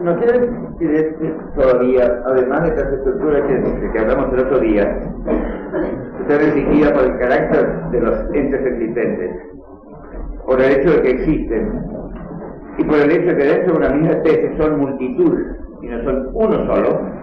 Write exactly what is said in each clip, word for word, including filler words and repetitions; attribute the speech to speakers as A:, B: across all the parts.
A: no quiere decir que todavía, además de estas estructuras que, que hablamos el otro día, está restringida por el carácter de los entes existentes, por el hecho de que existen, y por el hecho de que dentro de una misma especie son multitud y no son uno solo.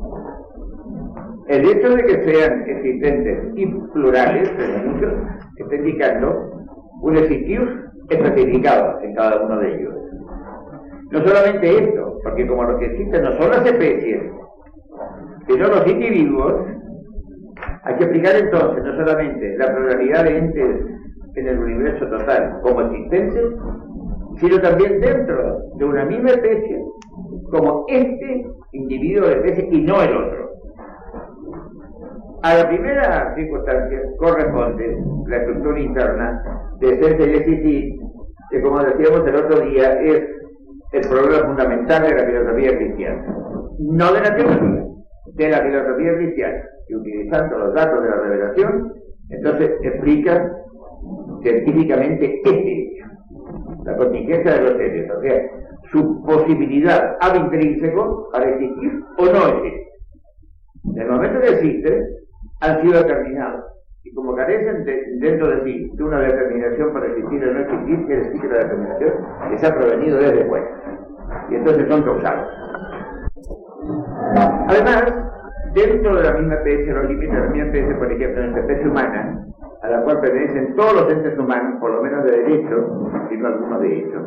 A: El hecho de que sean existentes y plurales, muchos, está indicando un existir especificado en cada uno de ellos. No solamente esto, porque como lo que existen no son las especies, sino los individuos, hay que explicar entonces no solamente la pluralidad de entes en el universo total como existentes, sino también dentro de una misma especie, como este individuo de especie y no el otro. A la primera circunstancia corresponde la estructura interna de esencia y existir, que como decíamos el otro día es el problema fundamental de la filosofía cristiana, no de la teología, de la filosofía cristiana, y utilizando los datos de la revelación, entonces explica científicamente este hecho, la contingencia de los hechos, o sea, su posibilidad ab intrínseco para existir o no existe. En el momento que existe, han sido determinados, y como carecen de, dentro de sí de una determinación para existir o no existir, quiere decir que la determinación les ha provenido desde fuera, y entonces son causados. Además, dentro de la misma especie, los límites de la misma especie, por ejemplo, en la especie humana, a la cual pertenecen todos los entes humanos, por lo menos de derecho, si no algunos de hecho.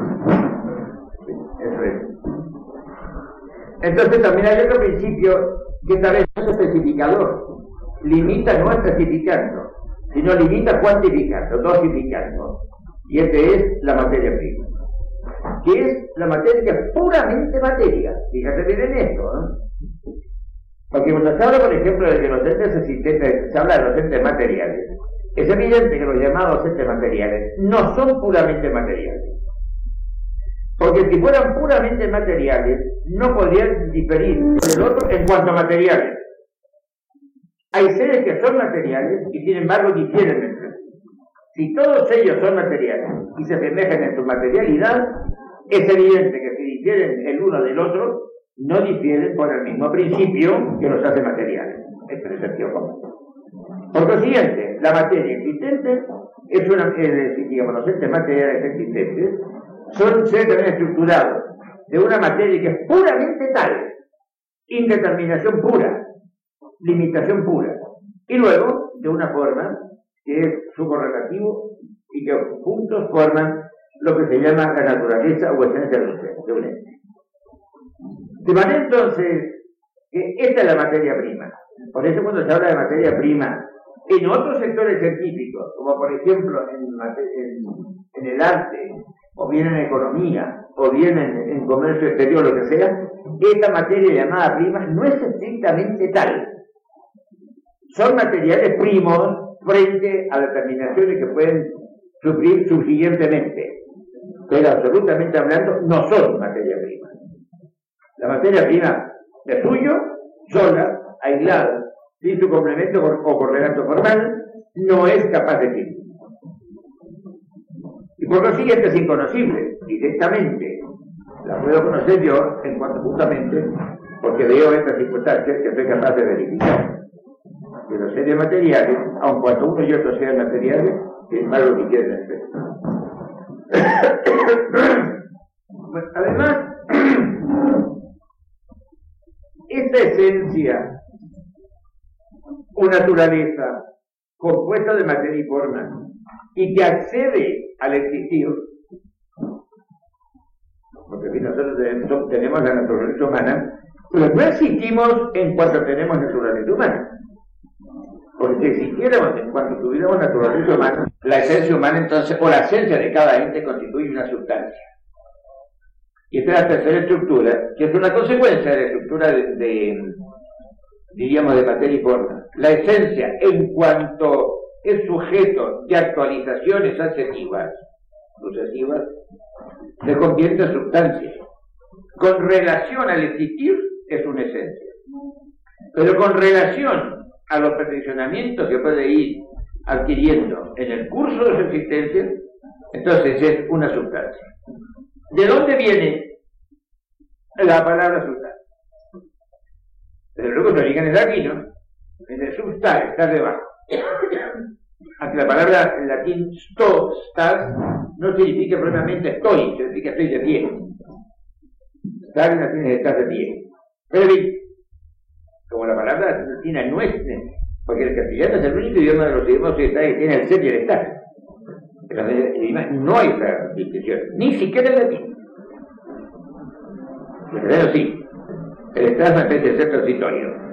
A: Eso es. Entonces también hay otro principio que tal vez no es especificador, limita no especificando, sino limita cuantificando, dosificando, y este es la materia prima, que es la materia que es puramente materia. Fíjate bien en esto, ¿no? Porque cuando se habla, por ejemplo, de que los entes existentes, se habla de los entes materiales, es evidente que los llamados entes materiales no son puramente materiales. Porque si fueran puramente materiales, no podrían diferir del otro en cuanto a materiales. Hay seres que son materiales y sin embargo difieren entre sí. Si todos ellos son materiales y se asemejan en su materialidad, es evidente que si difieren el uno del otro, no difieren por el mismo principio que los hace materiales. Es percepción común. Por consiguiente, la materia existente es una, eh, digamos, los entes materiales existentes son seres también estructurados de una materia que es puramente tal, indeterminación pura, limitación pura, y luego de una forma que es su correlativo y que juntos forman lo que se llama la naturaleza o esencia de un ente. De manera entonces que esta es la materia prima. Por eso cuando se habla de materia prima en otros sectores científicos, como por ejemplo en, en, en el arte, o bien en economía, o bien en, en comercio exterior, lo que sea, esta materia llamada prima no es estrictamente tal. Son materiales primos frente a determinaciones que pueden sufrir subsiguientemente, pero absolutamente hablando no son materia prima. La materia prima de suyo, sola, aislada, sin su complemento o correlato formal, no es capaz de existir. Y por lo siguiente es inconocible, directamente. La puedo conocer yo en cuanto justamente porque veo estas circunstancias que soy capaz de verificar. Que los seres materiales, aun cuando uno y otro sean materiales, es más lo que quieren hacer. Además, esta esencia o naturaleza compuesta de materia y forma y que accede al existir, porque si nosotros tenemos la naturaleza humana, pero no existimos en cuanto tenemos naturaleza humana. Porque si existiéramos en cuanto tuviéramos naturaleza humana, la esencia humana entonces, o la esencia de cada ente constituye una sustancia. Y esta es la tercera estructura, que es una consecuencia de la estructura de, de diríamos, de materia y forma. La esencia, en cuanto es sujeto de actualizaciones adjetivas, sucesivas, se convierte en sustancia. Con relación al existir, es una esencia. Pero con relación a los perfeccionamientos que puede ir adquiriendo en el curso de su existencia, entonces es una sustancia. ¿De dónde viene la palabra substar. Pero luego se origen es latino, el substar, estar debajo. Aunque la palabra en latín sto, star, no significa propiamente estoy, significa estoy de pie. Estar en latín es estar de pie. Pero bien, como la palabra latina no es, porque el castellano es el único idioma de los idiomas occidentales que tiene el ser y el estar. Pero en el idioma no hay esa distinción, ni siquiera en latín. El castellano sí. El estar es una especie de ser transitorio.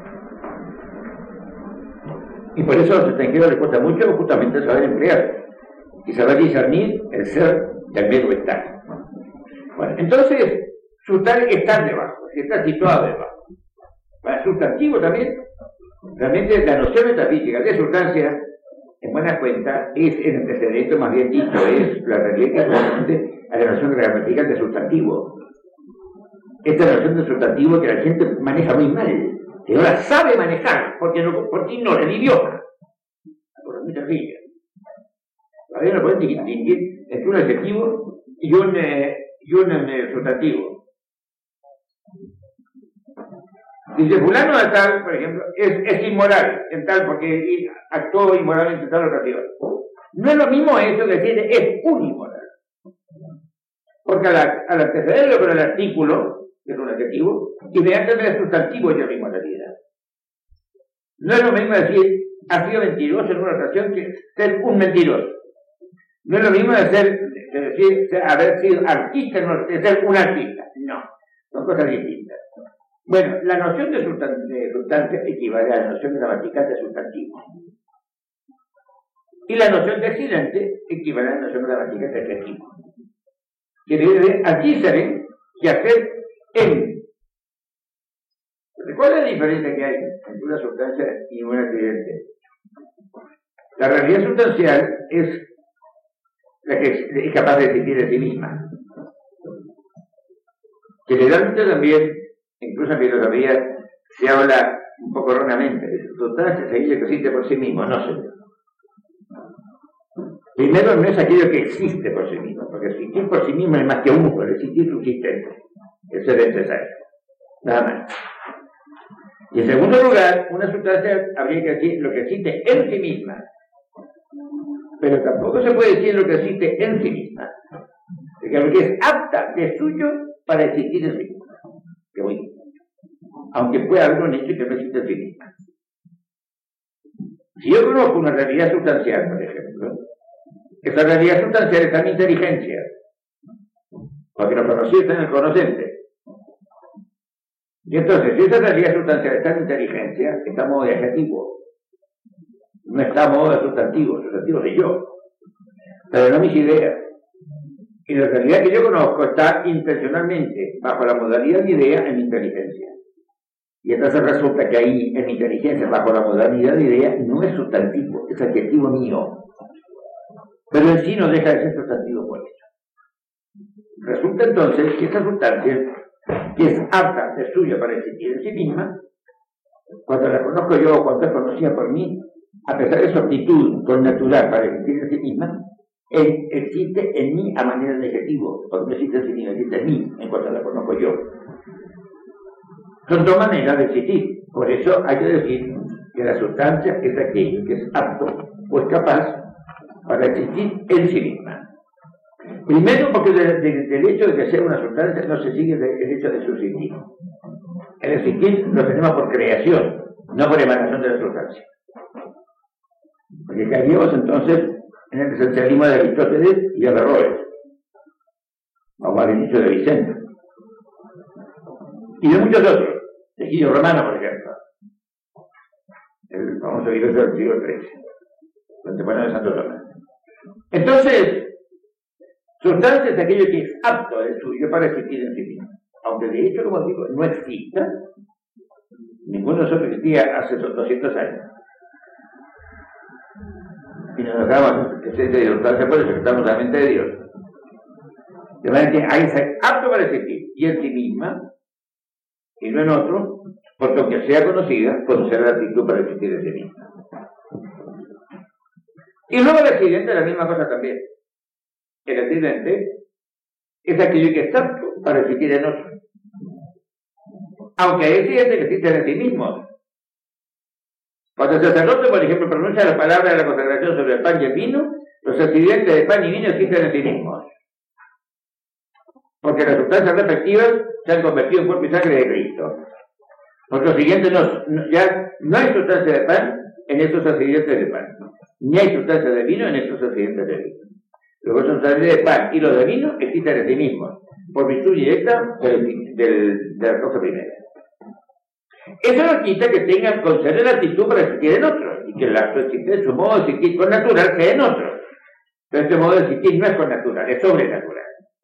A: Y por eso a los extranjeros les cuesta mucho justamente saber emplear y saber discernir el ser del mero estar. Bueno, entonces, substar es estar debajo, es estar situado debajo. Para sustantivo también, realmente la noción metafísica de sustancia, en buena cuenta, es el antecedente, más bien dicho, es la realidad que corresponde a la noción gramatical de sustantivo. Esta noción de sustantivo que la gente maneja muy mal. Que no la sabe manejar, porque, no, porque ignora el idioma. Por muy sencilla. Todavía no pueden distinguir entre un adjetivo y un, eh, y un eh, sustantivo. Dice, fulano de tal, por ejemplo, es, es inmoral en tal porque actuó inmoralmente en tal ocasión. No es lo mismo eso que decir es un inmoral. Porque al, al antecederlo con el artículo, que es un adjetivo, inmediatamente el sustantivo ya es la inmoralidad. No es lo mismo decir ha sido mentiroso en una ocasión que ser un mentiroso. No es lo mismo de, ser, de decir de haber sido artista, no, de ser un artista. No, son cosas distintas. Bueno, la noción de sustancia equivale a la noción gramatical de sustantivo. Y la noción de accidente equivale a la noción gramatical de adjetivo. Quiere decir, aquí se ve que hacer en. ¿Cuál es la diferencia que hay entre una sustancia y un accidente? La realidad sustancial es la que es capaz de existir en sí misma. Generalmente también, incluso en filosofía, se habla un poco erróneamente de sustancia, es aquello que existe por sí mismo, no sé. Primero, no es aquello que existe por sí mismo, porque existir por sí mismo es más que uno, pero existir subsistente. Eso es necesario. Nada más. Y en segundo lugar, una sustancia habría que decir lo que existe en sí misma. Pero tampoco se puede decir lo que existe en sí misma. Porque lo que es apta de suyo para existir en sí misma. Que muy, aunque pueda haber un hecho que no existe en sí misma. Si yo conozco una realidad sustancial, por ejemplo, esa realidad sustancial está en mi inteligencia. Porque lo conocido está en el conocente. Y entonces, si esa realidad sustancial está en inteligencia, está en modo de adjetivo. No está en modo de sustantivo, sustantivo soy yo. Pero no mis ideas. Y la realidad que yo conozco está intencionalmente, bajo la modalidad de idea, en mi inteligencia. Y entonces resulta que ahí, en mi inteligencia, bajo la modalidad de idea, no es sustantivo, es adjetivo mío. Pero en sí no deja de ser sustantivo por eso. Resulta entonces que esa sustancia, que es apta de suya para existir en sí misma, cuando la conozco yo o cuando es conocida por mí, a pesar de su aptitud connatural para existir en sí misma, él existe en mí a manera de adjetivo, porque no existe en sí misma, existe en mí, en cuanto la conozco yo. Son dos maneras de existir, por eso hay que decir que la sustancia es aquello que es apto o es capaz para existir en sí misma. Primero, porque de, de, del hecho de que sea una sustancia no se sigue de, el hecho de subsistir. El existir lo tenemos por creación, no por emanación de la sustancia. Porque caeríamos entonces en el esencialismo de Aristóteles y de Averroes, o al inicio de Vicente, y de muchos otros, de Guido Romano, por ejemplo, el famoso filósofo del siglo trece, contemporáneo de Santo Tomás. Entonces, sustancia es aquello que es apto de suyo para existir en sí mismo. Aunque de hecho, como digo, no exista, ninguno de nosotros existía hace doscientos años. Y nos dejamos esencia de sustancia por eso que estamos en la mente de Dios. De manera que hay que ser apto para existir, y en sí misma, y no en otro, porque aunque sea conocida, conocer la actitud para existir en sí misma. Y luego el accidente es la misma cosa también. El accidente es aquello que es apto para existir en otro. Aunque hay accidentes que existen en sí mismos. Cuando el sacerdote, por ejemplo, pronuncia la palabra de la consagración sobre el pan y el vino, los accidentes de pan y vino existen en sí mismos. Porque las sustancias respectivas se han convertido en cuerpo y sangre de Cristo. Por lo siguiente, no, no, ya no hay sustancia de pan en estos accidentes de pan, ni hay sustancia de vino en estos accidentes de vino. Los sustancias de pan y los de vino existen en sí mismos, por virtud directa del, del, de la cosa primera. Eso no quita que tengan con ser la actitud para existir en otros, y que la, su, existir, su modo de existir con natural sea en otros. Pero este modo de existir no es con natural, es sobrenatural.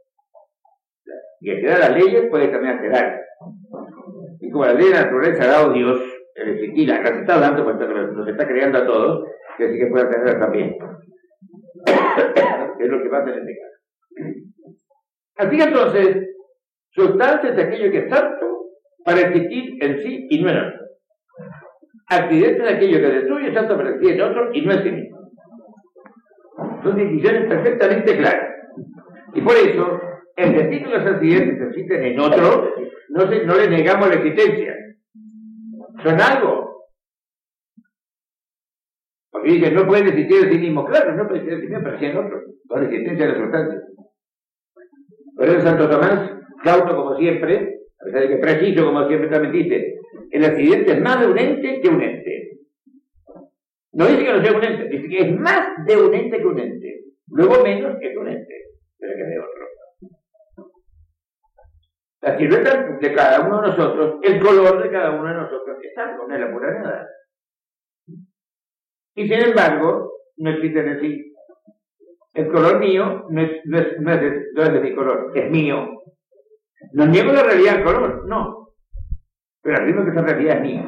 A: Y el que da las leyes puede también alterar. Y como la ley de la naturaleza ha dado Dios, el existir, las está dando cuando nos está creando a todos, que sí que puede alterar también. Es lo que pasa en este caso. Así que entonces, sustancia es aquello que es apto para existir en sí y no en otro. Accidente es aquello que destruye es apto para existir en otro y no en sí mismo. Son decisiones perfectamente claras. Y por eso, el decir que los accidentes existen en otro, no, se, no le negamos la existencia. Son algo. Porque dicen, no pueden existir en sí mismo. Claro, no pueden existir en sí mismo, pero sí en otro. Con la existencia de la sustancia. Por eso Santo Tomás, cauto como siempre, a pesar de que preciso como siempre también dice, el accidente es más de un ente que un ente. No dice que no sea un ente, dice que es más de un ente que un ente. Luego menos que un ente, pero que de otro. La silueta de cada uno de nosotros, el color de cada uno de nosotros, es algo, no es la pura nada. Y sin embargo, no existe en sí. El color mío no es, no es, no es, de, no es de mi color, es mío. No niego la realidad del color, no. Pero al mismo que esa realidad es mía.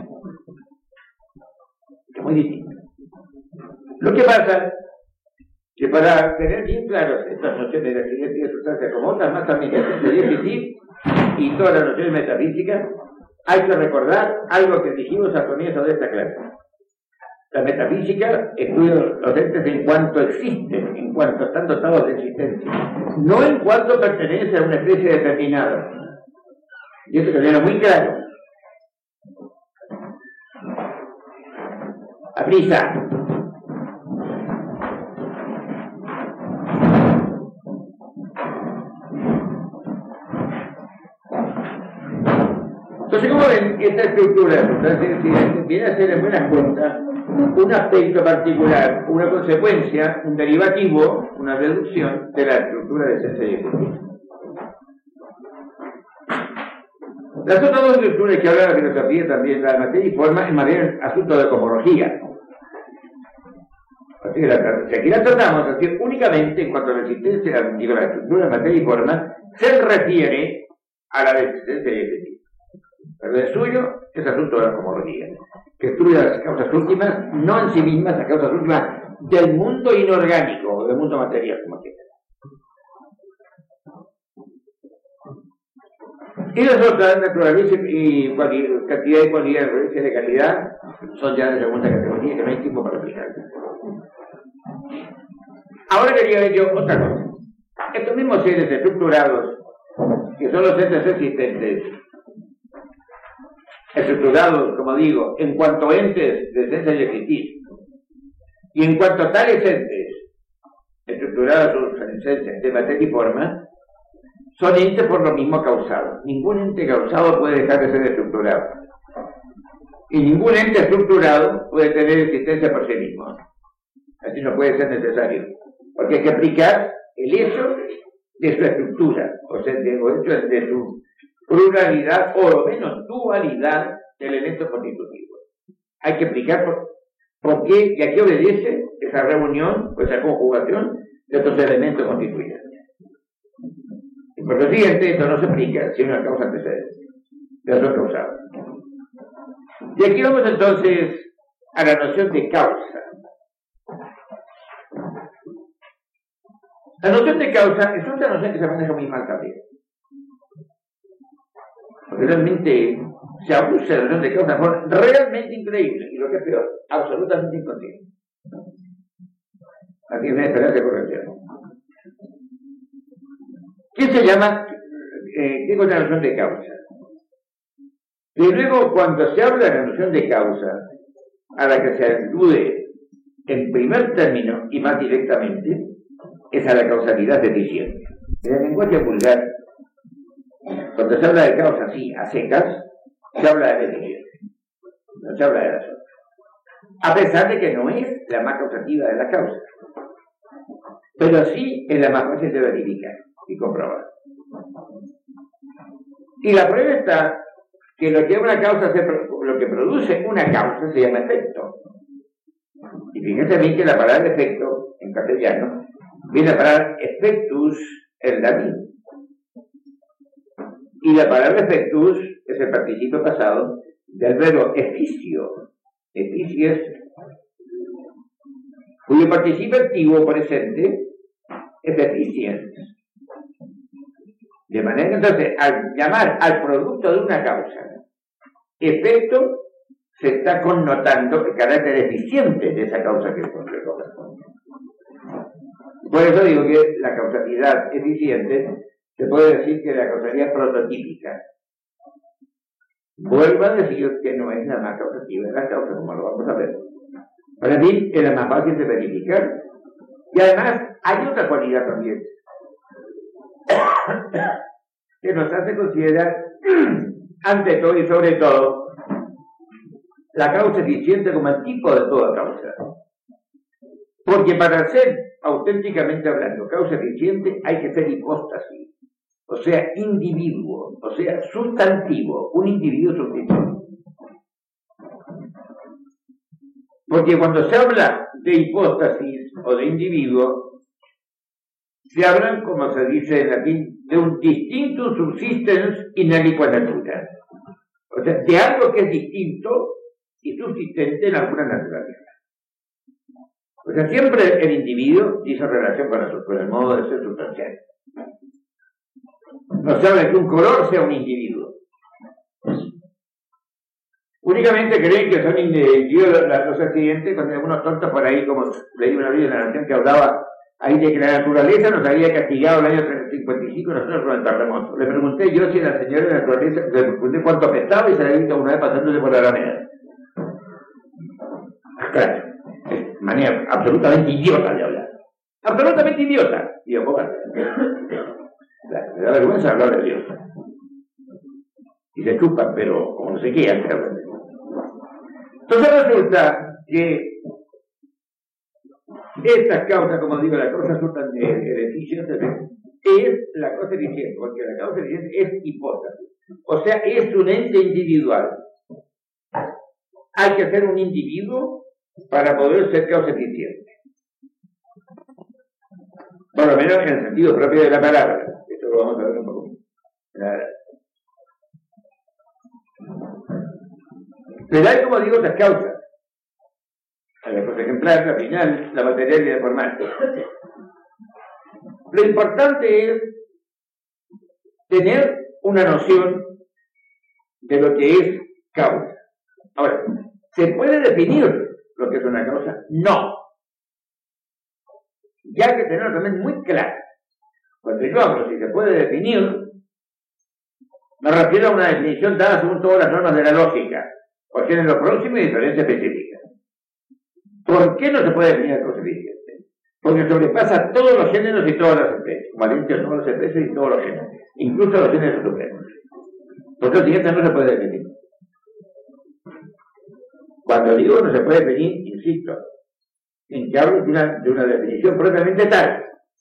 A: Es muy distinto. Lo que pasa que para tener bien claras estas nociones de accidente y de sustancia, como otras más también que de existir, y todas las nociones metafísicas, hay que recordar algo que dijimos al comienzo de esta clase. La metafísica estudia los entes en cuanto existen, en cuanto están dotados de existencia, no en cuanto pertenecen a una especie determinada. Y eso queda muy claro. A prisa. Entonces, como ven, esta estructura de viene a ser en buena cuenta un aspecto particular, una consecuencia, un derivativo, una reducción de la estructura de esencia y ejecución. Las otras dos estructuras que habla la filosofía también, la de materia y forma, en materia asunto de cosmología. Así que la, si aquí la tratamos así únicamente en cuanto a la existencia, digo, la estructura de materia y forma, se refiere a la de existencia y ejecución. Pero el suyo es asunto de la cosmología, que estudia las causas últimas, no en sí mismas, las causas últimas del mundo inorgánico, del mundo material, como quiera. Y las otras, naturaleza y cantidad y cualidad, referencia de calidad, son ya de segunda categoría, que no hay tiempo para explicar. Ahora quería ver yo otra cosa. Estos mismos seres estructurados, que son los entes existentes, estructurados, como digo, en cuanto a entes de esencia y existir, y en cuanto a tales entes, estructurados en esencia de materia y forma, son entes por lo mismo causados. Ningún ente causado puede dejar de ser estructurado. Y ningún ente estructurado puede tener existencia por sí mismo. Así no puede ser necesario. Porque hay que aplicar el hecho de su estructura, o sea, de, o hecho de su pluralidad o lo menos dualidad del elemento constitutivo. Hay que explicar por, por qué y a qué obedece esa reunión o esa conjugación de estos elementos constituyentes. Y por lo siguiente, esto no se explica si una causa antecedente de otro causado. Y aquí vamos entonces a la noción de causa. La noción de causa es otra noción que se maneja muy mal también. Porque realmente se abusa de la noción de causa de forma realmente increíble, y lo que es peor, absolutamente inconsciente. Aquí hay una esperanza de corrección. ¿Qué se llama? Eh, ¿Qué cosa es la noción de causa? Y luego, cuando se habla de la noción de causa, a la que se alude en primer término y más directamente, es a la causalidad deficiente. En el lenguaje vulgar, cuando se habla de causa así, a secas, se habla de deficiente, no se habla de razón. A pesar de que no es la más causativa de las causas, pero sí es la más fácil de verificar y comprobar. Y la prueba está que lo que una causa se, lo que produce una causa se llama efecto. Y fíjense bien que la palabra efecto en castellano viene la palabra effectus en latín. Y la palabra effectus es el participio pasado del verbo efficio. Efficies, cuyo participio activo presente es efficient. De manera que entonces, al llamar al producto de una causa efecto, se está connotando el carácter eficiente de esa causa que corresponde. Por eso digo que la causalidad eficiente se puede decir que la causalidad prototípica. Vuelvo a decir que no es la más causativa de las causas, como lo vamos a ver. Para mí es la más fácil de verificar. Y además hay otra cualidad también que nos hace considerar ante todo y sobre todo la causa eficiente como el tipo de toda causa. Porque para ser auténticamente hablando causa eficiente hay que ser hipóstasis, o sea, individuo, o sea, sustantivo, un individuo sustantivo. Porque cuando se habla de hipóstasis o de individuo, se hablan, como se dice en latín, de un distinctum subsistens in aliqua natura. O sea, de algo que es distinto y subsistente en alguna naturaleza. O sea, siempre el individuo dice relación con el, con el modo de ser sustancial. No se habla de que un color sea un individuo. Únicamente creen que son individuos los accidentes, cuando hay algunos tontos por ahí, como leí una vez en la Nación que hablaba ahí de que la naturaleza nos había castigado el año cincuenta y cinco nosotros con el terremoto. Le pregunté yo si la señora de la naturaleza, le pregunté cuánto pesaba y se la he visto una vez pasándose por la alameda. Claro, es manera absolutamente idiota de hablar. Absolutamente idiota. Y yo, ¿cómo? Me da vergüenza hablar de Dios. Y se chupan, pero como no sé qué, hace hablar de Dios. Entonces resulta que estas causas, como digo, las causas resultan de, de eficiencia, es la causa eficiente, porque la causa eficiente es hipótesis. O sea, es un ente individual. Hay que ser un individuo para poder ser causa eficiente. Por lo menos en el sentido propio de la palabra. Esto lo vamos a ver un poco. Pero hay, como digo, otras causas. Por ejemplar, la final, la material y la formal. Lo importante es tener una noción de lo que es causa. Ahora, ¿se puede definir lo que es una causa? No. Ya hay que tenerlo también muy claro. Cuando yo hablo, si se puede definir, me refiero a una definición dada según todas las normas de la lógica, o género próximo y diferencia específica. ¿Por qué no se puede definir causa eficiente? Porque sobrepasa todos los géneros y todas las especies, como alientos todas las especies y todos los géneros, incluso los géneros supremos. Por lo siguiente no se puede definir. Cuando digo no se puede definir, insisto, en que hablo de una, de una definición propiamente tal.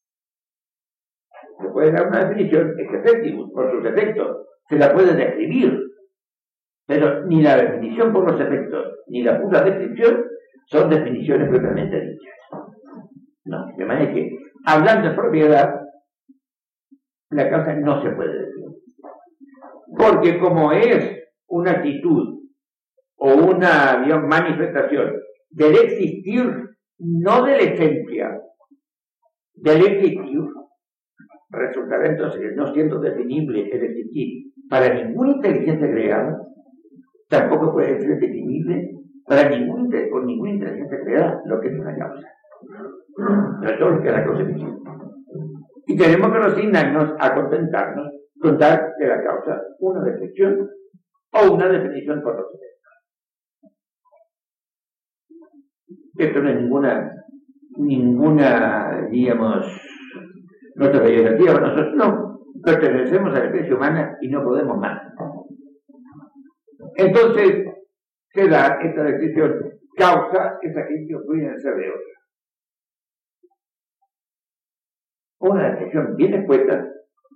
A: Se puede dar una definición efectiva por sus efectos, se la puede describir, pero ni la definición por los efectos, ni la pura descripción son definiciones propiamente dichas. No, de manera que, hablando en propiedad, la causa no se puede definir. Porque como es una actitud o una, digamos, manifestación del existir, no de la esencia, del existir, resultará entonces no siendo definible el existir para ninguna inteligencia creada, tampoco puede ser definible para ningún, por ninguna inteligencia creada lo que es una causa. Pero todo lo que es la causa eficiente. Y tenemos que resignarnos a contentarnos con dar de la causa una descripción o una definición por los efectos. Esto no es ninguna, ninguna, digamos, nuestra peyorativa, nosotros no pertenecemos a la especie humana y no podemos más. Entonces, se da esta descripción, causa es aquello que influye en el ser de otro. Una descripción bien expuesta,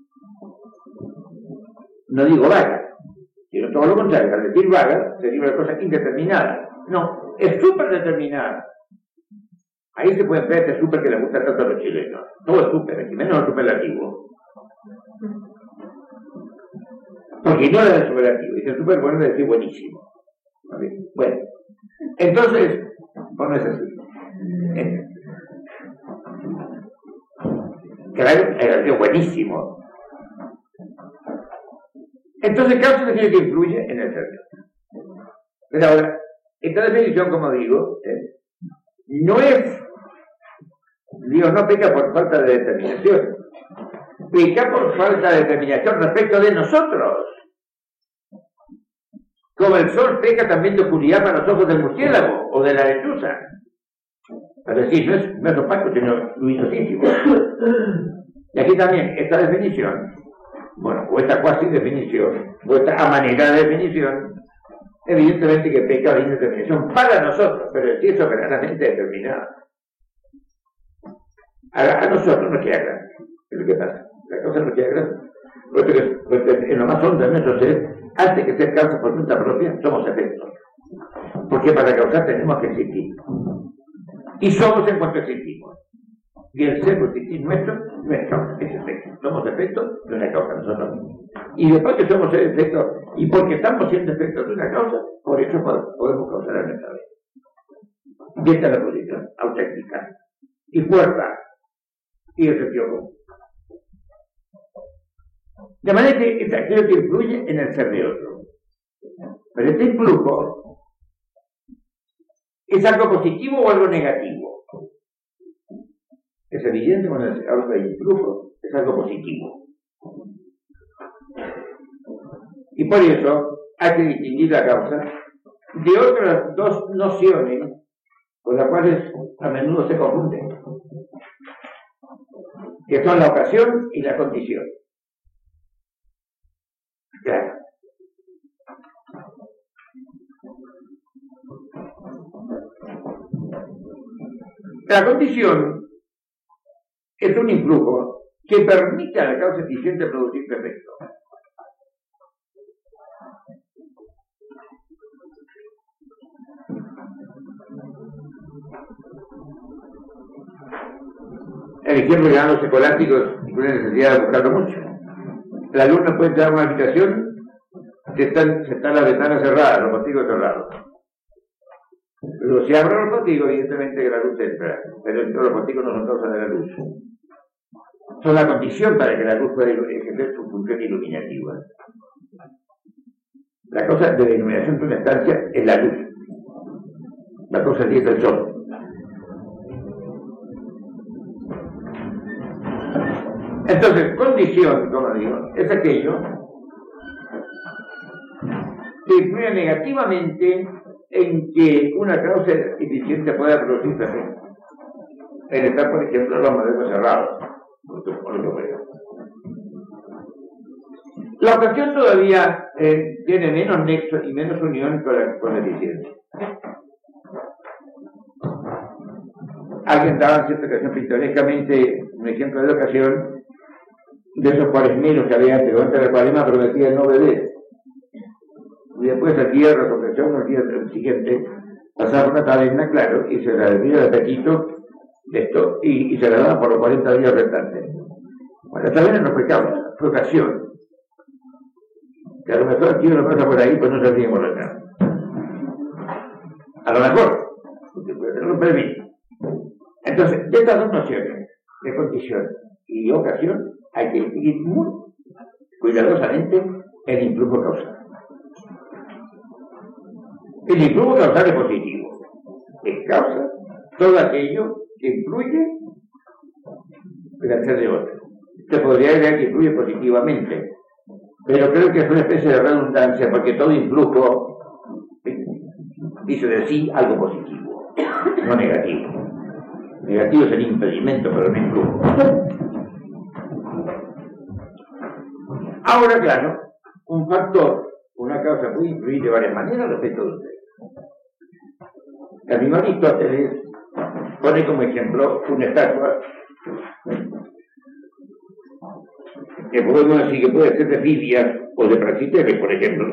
A: no digo vaga, sino todo lo contrario, al decir vaga sería una cosa indeterminada. No, es súper determinada. Ahí se puede ver este súper que le gusta tanto a los chilenos. Todo es súper, aquí menos el superlativo. Porque no le da el superlativo, dice súper bueno, le decir buenísimo. ¿Vale? Bueno, entonces, bueno, es así. Eh, Claro, era buenísimo. Entonces, causa es aquello que influye en el ser. Pero ahora, esta definición, como digo, ¿eh? no es, Dios no peca por falta de determinación, peca por falta de determinación respecto de nosotros. Como el sol peca también de oscuridad para los ojos del murciélago o de la lechuza. Es decir, no es, no es opaco, sino luminosísimo. Y aquí también, esta definición, bueno, o esta cuasi definición, o esta amanera de definición, evidentemente que peca de indeterminación para nosotros, pero sí es soberanamente determinada. A, a nosotros nos queda grande, es lo que pasa. La cosa nos queda grande. Porque, porque en lo más hondo de nuestro ser, antes que ser causa por cuenta propia, somos efectos. Porque para causar tenemos que existir. Y somos en cuanto existimos. Y el ser por existir nuestro no es causa, es efecto. Somos efectos de una causa nosotros mismos. Y después que somos efectos, y porque estamos siendo efectos de una causa, por eso podemos causar a nuestra vez. Y esta es la posición auténtica. Y fuerza. Y el sentido común. De manera que es aquello que influye en el ser de otro. Pero este influjo es algo positivo o algo negativo. Es evidente cuando se habla de influjo, es algo positivo. Y por eso hay que distinguir la causa de otras dos nociones con las cuales a menudo se confunden, que son la ocasión y la condición. Claro. La condición es un influjo que permite a la causa eficiente producir su efecto. El ejemplo que dan los escolásticos tiene necesidad de buscarlo mucho. El alumno puede entrar a una habitación que están, están las ventanas cerradas, los postigos cerrados. Pero si abro los postigos, evidentemente que la luz entra, pero los postigos no son causa de la luz. Son la condición para que la luz pueda ejercer su función iluminativa. La causa de la iluminación de una estancia es la luz. La causa es el sol. Entonces, condición, como digo, es aquello que influye negativamente en que una causa eficiente pueda producir efecto. En estar, por ejemplo, los modelos cerrados. La ocasión todavía eh, tiene menos nexo y menos unión con la, con la eficiencia. Alguien daba en cierta ocasión pintorescamente un ejemplo de la ocasión de esos cuaresmeros que había antes, durante la cuaresma prometía no beber. Y después a tierra, confesión, el día siguiente, pasaba una taberna, claro, y se la bebía de apetito de esto, y, y se la daba por los cuarenta días restantes. Bueno, la taberna no fue causa, fue ocasión. Que a lo mejor aquí uno pasa por ahí, pues no se tiene emborrachar. A lo mejor, porque puede tener un permiso. Entonces, de estas dos nociones, de condición y ocasión, hay que distinguir muy cuidadosamente el influjo causal. El influjo causal es positivo. Es causa todo aquello que influye en el ser de otro. Se podría decir que influye positivamente. pero creo que es una especie de redundancia, porque todo influjo dice de sí algo positivo, no negativo. Negativo es el impedimento, pero no influjo. Ahora, claro, un factor, una causa puede influir de varias maneras respecto de usted. El mismo Aristóteles pone como ejemplo una estatua que podemos decir que puede ser de Fidias o de Praxiteles, por ejemplo.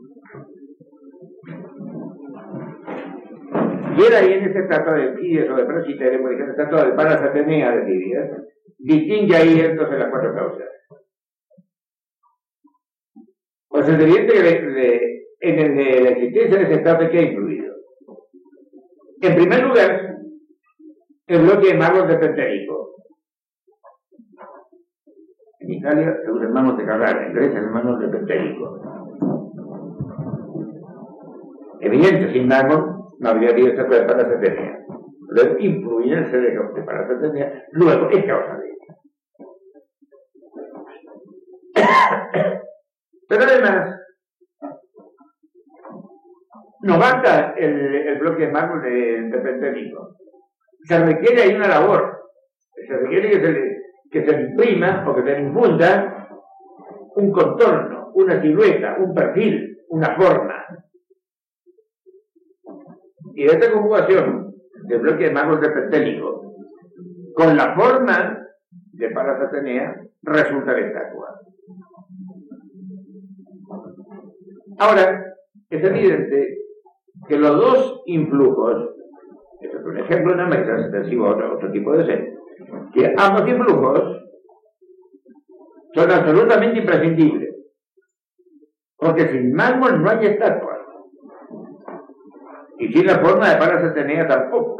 A: Y él ahí en esta estatua de Fidias o de Praxiteles, por ejemplo, estatua de Palas Atenea de Fidias, distingue ahí entonces las cuatro causas. Pues es evidente que de, de, en el de la existencia de ese estatua que ha influido. En primer lugar, el bloque de mármol de Pentérico. En Italia se usa el mármol de Carrara, en Grecia el mármol de Pentérico. Evidente, sin mármol no habría habido estatua de Palas Atenea. Luego influye en el ser de Palas Atenea, luego es causa de ella. Pero además, no basta el, el bloque de mármol de, de Pentérico. Se requiere ahí una labor. Se requiere que se le, que se le imprima o que se le infunda un contorno, una silueta, un perfil, una forma. Y de esta conjugación del bloque de mármol de Pentérico con la forma de Palas Atenea resulta la estatua. Ahora, es evidente que los dos influjos, esto es un ejemplo en la mesa, se recibe otro, otro tipo de ser, que ambos influjos son absolutamente imprescindibles, porque sin mármol no hay estatua, y sin la forma de Palas Atenea tampoco.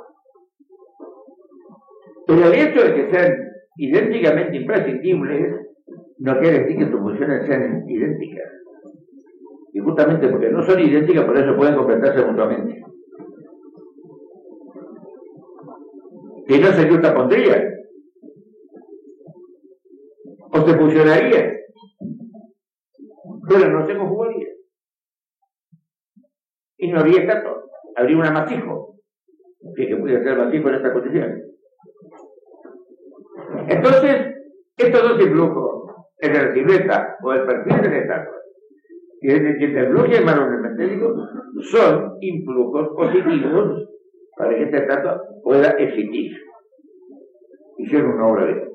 A: Pero el hecho de que sean idénticamente imprescindibles no quiere decir que sus funciones sean idénticas. Y justamente porque no son idénticas, por eso pueden completarse mutuamente. Si no, se juxtapondrían o se fusionarían, pero no se conjugarían. Y no habría estatua, habría un amasijo, que puede ser amasijo en esta condición. Entonces, estos dos influjos, el de la silueta o el perfil de la estatua, y es decir, el bloque de mármol de Pentérico, son influjos positivos para que esta estatua pueda existir. Hicieron una obra de arte.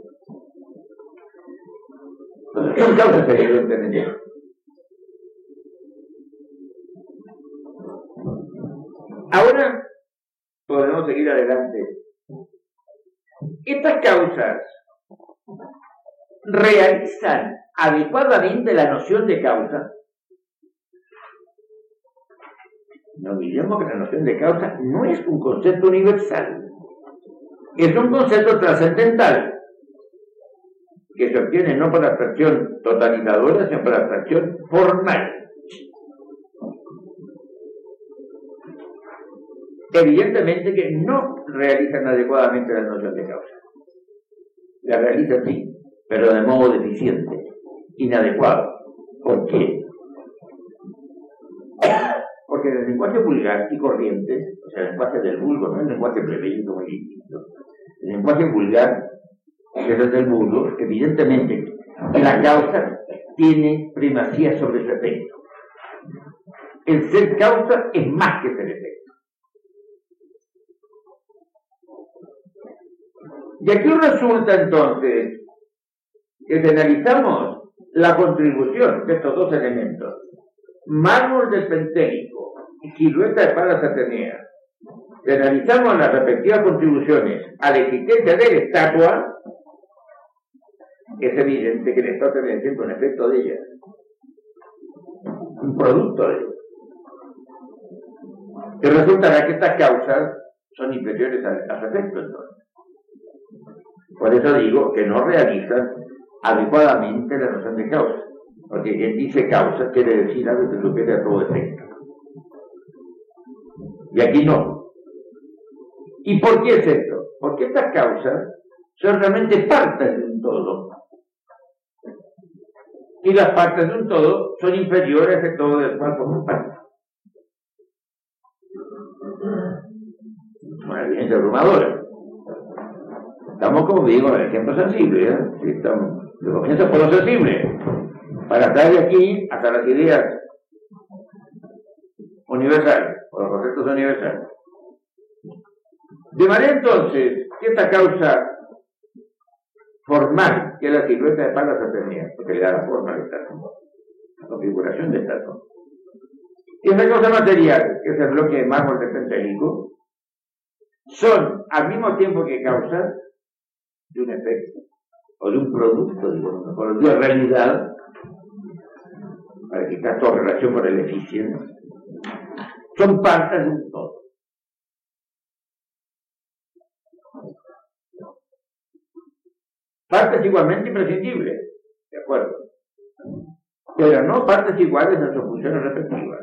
A: Entonces, son causas evidentemente. Ahora podemos seguir adelante. Estas causas realizan adecuadamente la noción de causa. No olvidemos que la noción de causa no es un concepto universal, es un concepto trascendental que se obtiene no por abstracción totalizadora, sino por abstracción formal. Evidentemente que no realizan adecuadamente la noción de causa. La realizan sí, pero de modo deficiente, inadecuado. ¿Por qué? Porque en el lenguaje vulgar y corriente, o sea, el lenguaje del vulgo, no el lenguaje plebeyo muy distinto, el lenguaje vulgar, que es el del vulgo, evidentemente la causa tiene primacía sobre su efecto. El ser causa es más que ser efecto. Y aquí resulta entonces que si analizamos la contribución de estos dos elementos, mármol de Pentérico y silueta de Palas Atenea, si analizamos las respectivas contribuciones a la existencia de la estatua, es evidente que la estatua viene siendo un efecto de ella, un producto de ella. Y resultará que estas causas son inferiores al, al efecto, entonces. Por eso digo que no realizan adecuadamente la noción de causa, porque quien dice causa quiere decir algo que supere a todo efecto. Y aquí no. ¿Y por qué es esto? Porque estas causas son realmente partes de un todo. y las partes de un todo son inferiores a ese todo del cual forman parte. Una evidencia abrumadora. Estamos, como digo, en el ejemplo sensible, ¿eh? Sí, estamos, yo comienzo por lo sensible, para estar de aquí hasta las ideas universales, o los conceptos universales. De manera entonces que esta causa formal, que es la silueta de Palas Atenienses, porque le da la forma al estatua, la configuración del estatua, y esa causa material, que es el bloque de mármol del pentélico, son al mismo tiempo que causas de un efecto, o de un producto, digo, mejor, de una realidad, para quitar toda relación con el eficiente, son partes de un todo. Partes igualmente imprescindibles, ¿de acuerdo? Pero no partes iguales en sus funciones respectivas.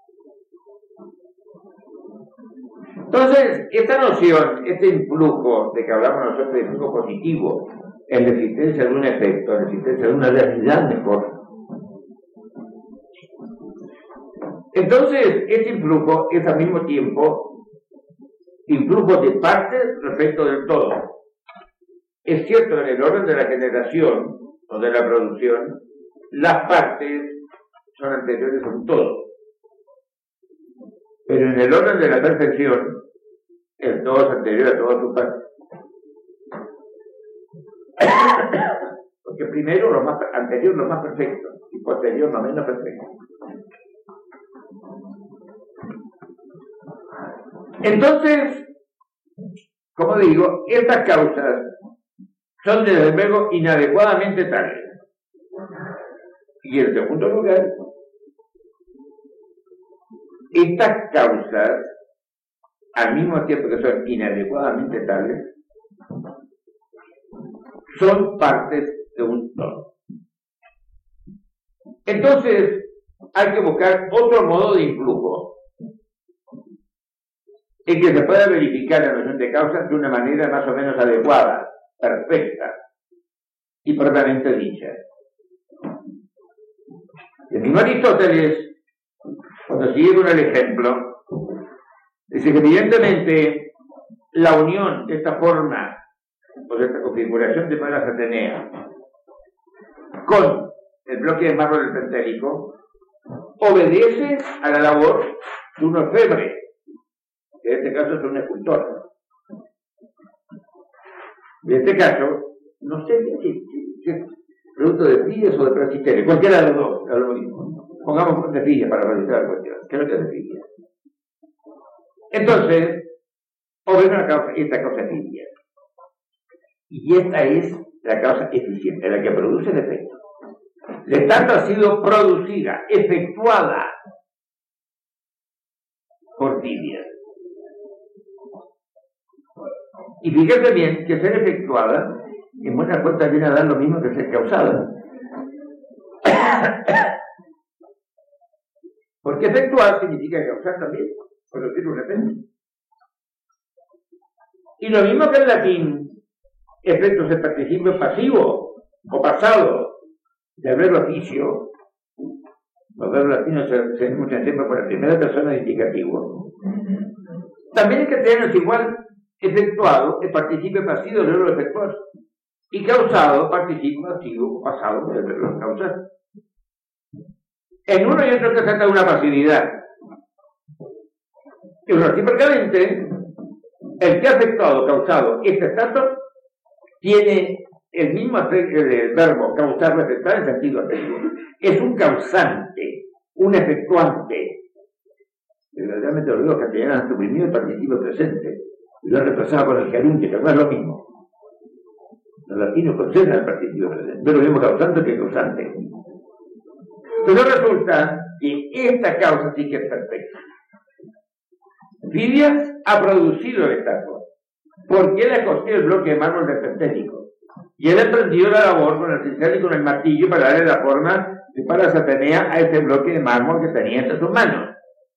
A: Entonces, esta noción, este influjo de que hablamos nosotros de influjo positivo en la existencia de un efecto, en la existencia de una realidad mejor. Entonces, este influjo es al mismo tiempo influjo de partes respecto del todo. Es cierto, en el orden de la generación o de la producción, las partes son anteriores a un todo. Pero en el orden de la perfección, el todo es anterior a todas sus partes. Porque primero lo más anterior lo más perfecto y posterior lo menos perfecto. Entonces, como digo, estas causas son desde luego inadecuadamente tales. Y en segundo lugar, estas causas, al mismo tiempo que son inadecuadamente tales, son partes de un todo. Entonces, hay que buscar otro modo de influjo en que se pueda verificar la noción de causas de una manera más o menos adecuada, perfecta y propiamente dicha. El mismo Aristóteles, cuando sigue con el ejemplo, dice que evidentemente la unión de esta forma o de esta configuración de Palas Atenea con el bloque de mármol del pentélico obedece a la labor de un orfebre, que en este caso es un escultor. En este caso, no sé si es producto de Fidias o de Praxiteles, cualquiera de los dos, es lo mismo. Pongamos de Fidias para realizar la cuestión. ¿Qué es lo que es de Fidias? Entonces, obedece a causa, esta causa Fidias. Y esta es la causa eficiente, la que produce el efecto. De tanto ha sido producida, efectuada por Fidias. Y fíjate bien que ser efectuada, en buena cuenta viene a dar lo mismo que ser causada. Porque efectuar significa causar también, producir un efecto. Y lo mismo que en latín, efectos de participio pasivo o pasado del verbo oficio, los verbos latinos se, se usan siempre por la primera persona de indicativo. También hay que tenerlos igual efectuado, el participio pasivo del verbo efectuar, y causado, participio pasivo o pasado del verbo causar. En uno y otro se trata de una pasividad. Y recíprocamente, el que ha efectuado, causado este estatus, tiene el mismo efecto del verbo causar o efectuar en sentido activo. Es un causante, un efectuante. Realmente los griegos castellanos han suprimido el participio presente y lo han reemplazado con el gerundio, que no es lo mismo. Los latinos conservan el participio presente, pero lo mismo causante que causante. Entonces resulta que esta causa sí que es perfecta. Fidias ha producido el estatua, porque él ha construido el bloque de mármol del pentélico, y él ha emprendido la labor con el cincel y con el martillo para darle la forma de Palas Atenea a ese bloque de mármol que tenía entre sus manos.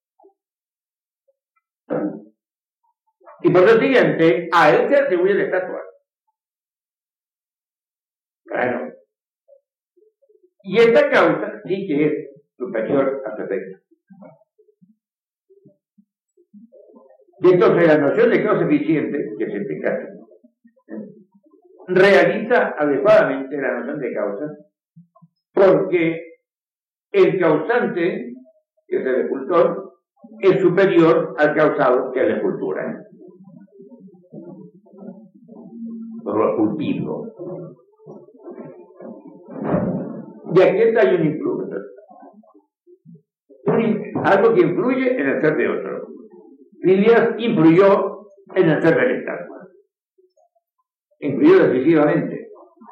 A: Y por lo siguiente, a él se atribuye la estatua. Claro. Y esta causa sí que es superior a su efecto. Y entonces la noción de causa eficiente, que es este caso, realiza adecuadamente la noción de causa, porque el causante, que es el escultor, es superior al causado, que es la escultura. Por lo esculpido. Y aquí está hay un influjo. Algo que influye en el ser de otro. Lilias influyó en el ser del estatua. Influyó decisivamente.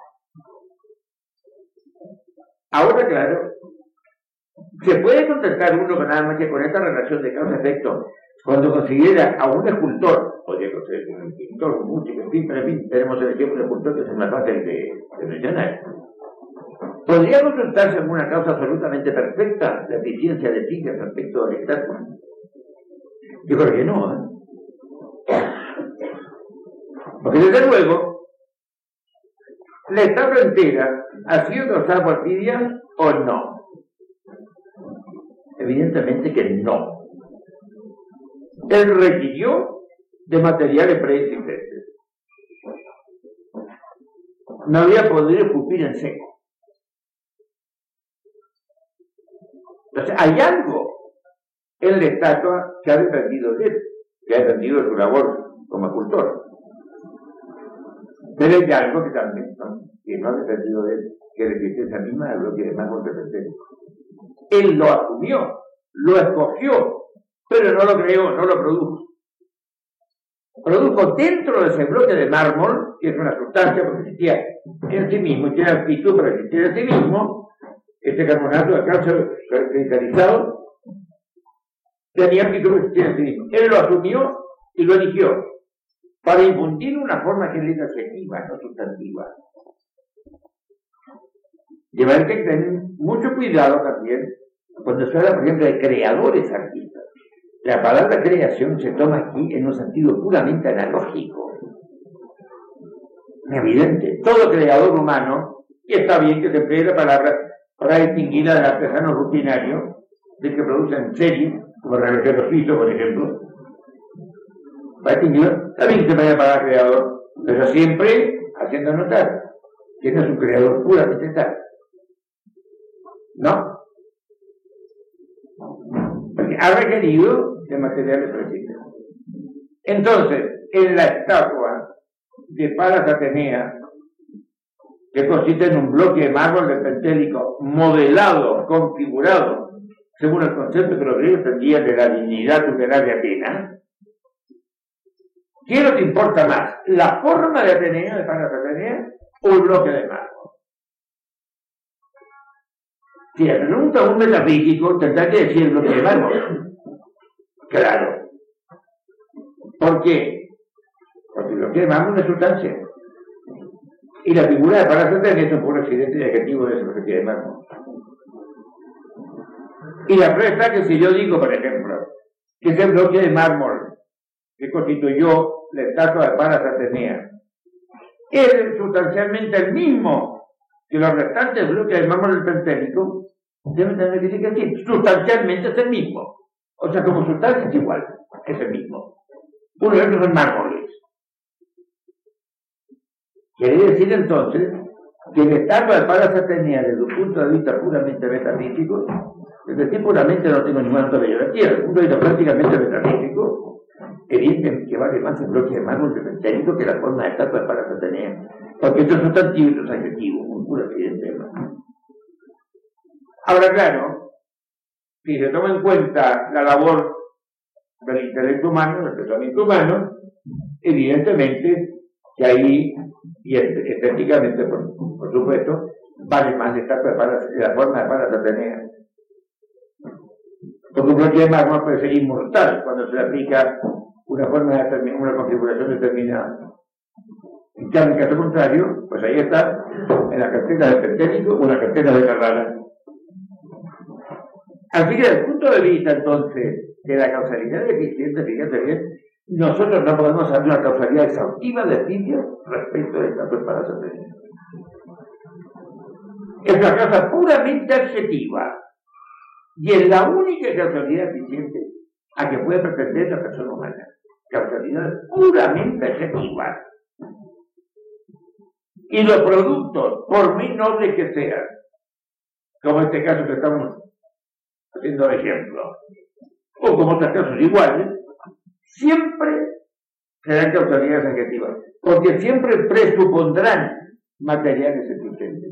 A: Ahora, claro, se puede contestar uno con nada más que con esta relación de causa-efecto cuando considera a un escultor, podría considerar un pintor, un músico, en fin, pero en fin, tenemos el ejemplo de escultor que es más fácil de, de mencionar. ¿Podría consultarse en una causa absolutamente perfecta la eficiencia de Lilias respecto al estatua? Yo creo que no, ¿eh? Porque desde luego, ¿la estatua entera ha sido causada por Lilias o no? Evidentemente que no. Él requirió de materiales preexistentes. No había podido escupir en seco. Entonces, hay algo en la estatua que ha dependido de él, que ha dependido de su labor como escultor. Pero hay algo que también ¿no? que no ha dependido de él, que la existencia misma es lo que más nos depende. Él lo asumió, lo escogió, pero no lo creó, no lo produjo. Produjo dentro de ese bloque de mármol, que es una sustancia porque existía en sí mismo, y tiene actitud para existir en sí mismo, este carbonato de calcio cristalizado, tenía actitud para existir en sí mismo. Él lo asumió y lo eligió, para infundir una forma que es adjetiva, no sustantiva. Llevar que tener mucho cuidado también cuando se habla, por ejemplo, de creadores artistas. La palabra creación se toma aquí en un sentido puramente analógico. Evidente, todo creador humano, y está bien que se emplee la palabra para distinguirla del artesano rutinario, del que produce en serie, como relojeros suizos, por ejemplo. Para distinguirlo, está bien que se emplee la palabra creador, pero siempre haciendo notar que no es un creador puramente tal. ¿No? Porque ha requerido de materiales precisos. Entonces, en la estatua de Palas Atenea, que consiste en un bloque de mármol de pentélico modelado, configurado, según el concepto que los griegos entendían de la dignidad tutelar de Atenas, ¿qué es lo que importa más? ¿La forma de Atenea, de Palas Atenea, o el bloque de mármol? Si le pregunta a un metafísico, tendrá que decir el bloque de mármol. Claro. ¿Por qué? Porque el bloque de mármol es sustancia. Y la figura de Palas Atenea es un puro accidente de adjetivo de ese bloque de mármol. Y la prueba está que si yo digo, por ejemplo, que ese bloque de mármol que constituyó la estatua de Palas Atenea es sustancialmente el mismo que los restantes bloques de mármol del pentélico, deben tener que decir que sí, sustancialmente es el mismo. O sea, como sustancia es igual, es el mismo. Uno de ellos son mármoles. Quiere decir entonces que la estatua de Palas Atenea, desde un punto de vista puramente metafísico, es decir, puramente no tengo ninguna peyorativa, desde un punto de vista prácticamente metafísico, evidentemente que vale más el bloque de mármol del pentélico que la forma de estatua de Palas Atenea. Porque esto es sustantivo y esto es adjetivo, muy puro evidente. Ahora, claro, si se toma en cuenta la labor del intelecto humano, del pensamiento humano, evidentemente que ahí, y estéticamente, por, por supuesto, vale más la estatua de Palas, la forma de Palas Atenea. Porque un bloque de mármol puede ser inmortal cuando se le aplica una forma de una configuración determinada. En cambio, en caso contrario, pues ahí está, en la cartera de pentélico o en la cartera de Carrara. Así que desde el punto de vista, entonces, de la causalidad eficiente, fíjate bien, nosotros no podemos hacer una causalidad exhaustiva de Lilias respecto de esta Palas Atenea. es una causa puramente adjetiva y es la única causalidad eficiente a que puede pretender la persona humana. Causalidad puramente adjetiva. Y los productos, por muy nobles que sean, como este caso que estamos haciendo de ejemplo, o como otros casos iguales, siempre serán causalidades adjetivas, porque siempre presupondrán materiales existentes.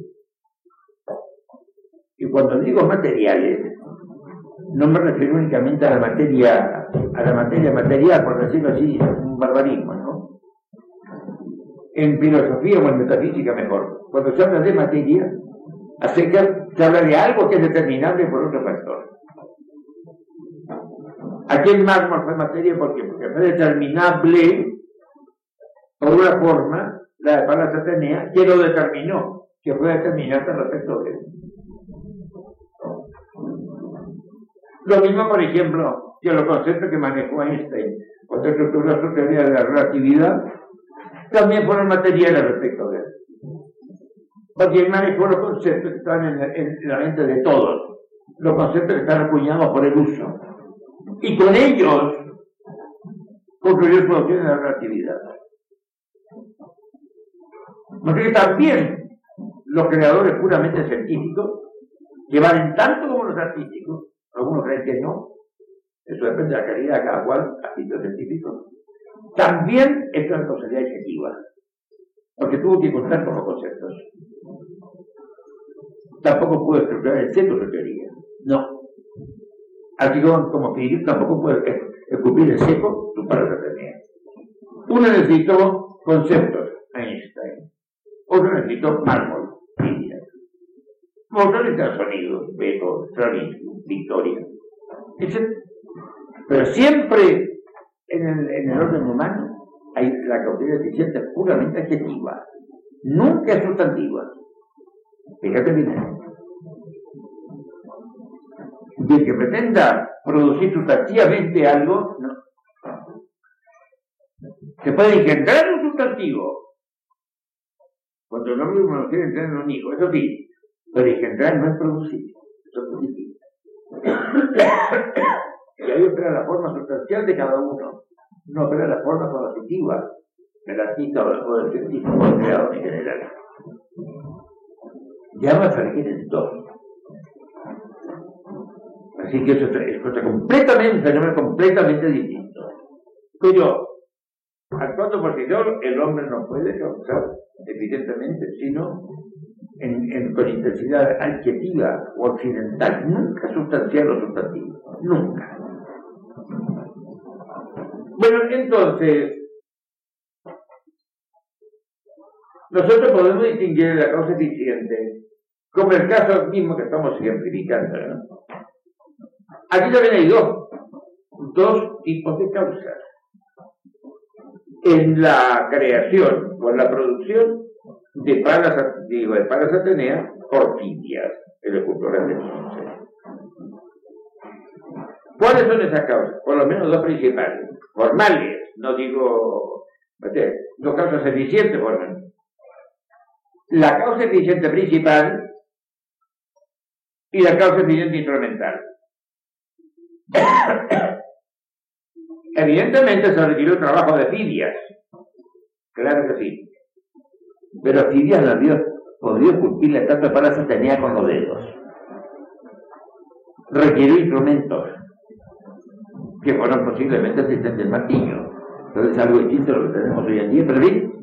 A: Y cuando digo materiales, no me refiero únicamente a la materia, a la materia material, por decirlo así, un barbarismo, ¿no? En filosofía o en metafísica mejor, cuando se habla de materia, acerca, se habla de algo que es determinable por otro factor. Aquí el mármol fue materia, ¿por qué? Porque fue determinable por una forma, la de Palas Atenea, que lo determinó, que fue determinante respecto de él. Lo mismo, por ejemplo, que los conceptos que manejó Einstein cuando estructuró su teoría de la relatividad, también fueron materiales respecto de él. Porque él manejó los conceptos que estaban en la, en la mente de todos, los conceptos que están acuñados por el uso. Y con ellos concluyó su doctrina de la relatividad. Porque también los creadores puramente científicos, que valen tanto como los artísticos, algunos creen que no, eso depende de la calidad de cada cual, artístico científico, también es una causalidad adjetiva, porque tuvo que contar con los conceptos. Tampoco pudo estructurar el centro de su teoría, no. Así como, como Philip tampoco puede escupir el seco su Palas Atenea. Uno necesitó conceptos, Einstein. Otro necesitó mármol, Lidia. Otro necesita sonido, Beethoven, Stravinsky, Victoria, etcétera. Pero siempre en el, en el orden humano hay la causalidad eficiente puramente adjetiva, nunca es sustantiva. Fíjate bien. Y el que pretenda producir sustantivamente algo, no. Se puede engendrar un sustantivo cuando el hombre humano quiere engendrar un hijo, eso sí, pero engendrar no es producir, eso es muy difícil. Y ahí opera la forma sustancial de cada uno, no opera la forma cognitiva del artista o del científico o del creador en general. Ya va a salir en todo. Así que eso es cosa completamente, un fenómeno completamente distinto. Pero, actuando por sí solo, el hombre no puede causar, evidentemente, sino en, en, con intensidad adjetiva o occidental, nunca sustancial o sustantivo. Nunca. Bueno, entonces, nosotros podemos distinguir la causa eficiente, como el caso mismo que estamos ejemplificando, ¿no? Aquí también hay dos, dos tipos de causas. En la creación o en la producción de Palas, digo, de Palas Atenea por Fidias, el escultor ateniense. ¿Cuáles son esas causas? Por lo menos dos principales, formales, no digo, dos causas eficientes forman. La causa eficiente principal y la causa eficiente instrumental. Evidentemente se requirió el trabajo de Fidias, claro que sí, pero Fidias no había podido esculpir la estatua de Palas Atenea con los dedos. Requirió instrumentos que fueron posiblemente asistentes del martillo. Entonces es algo distinto a lo que tenemos hoy en día, pero bien.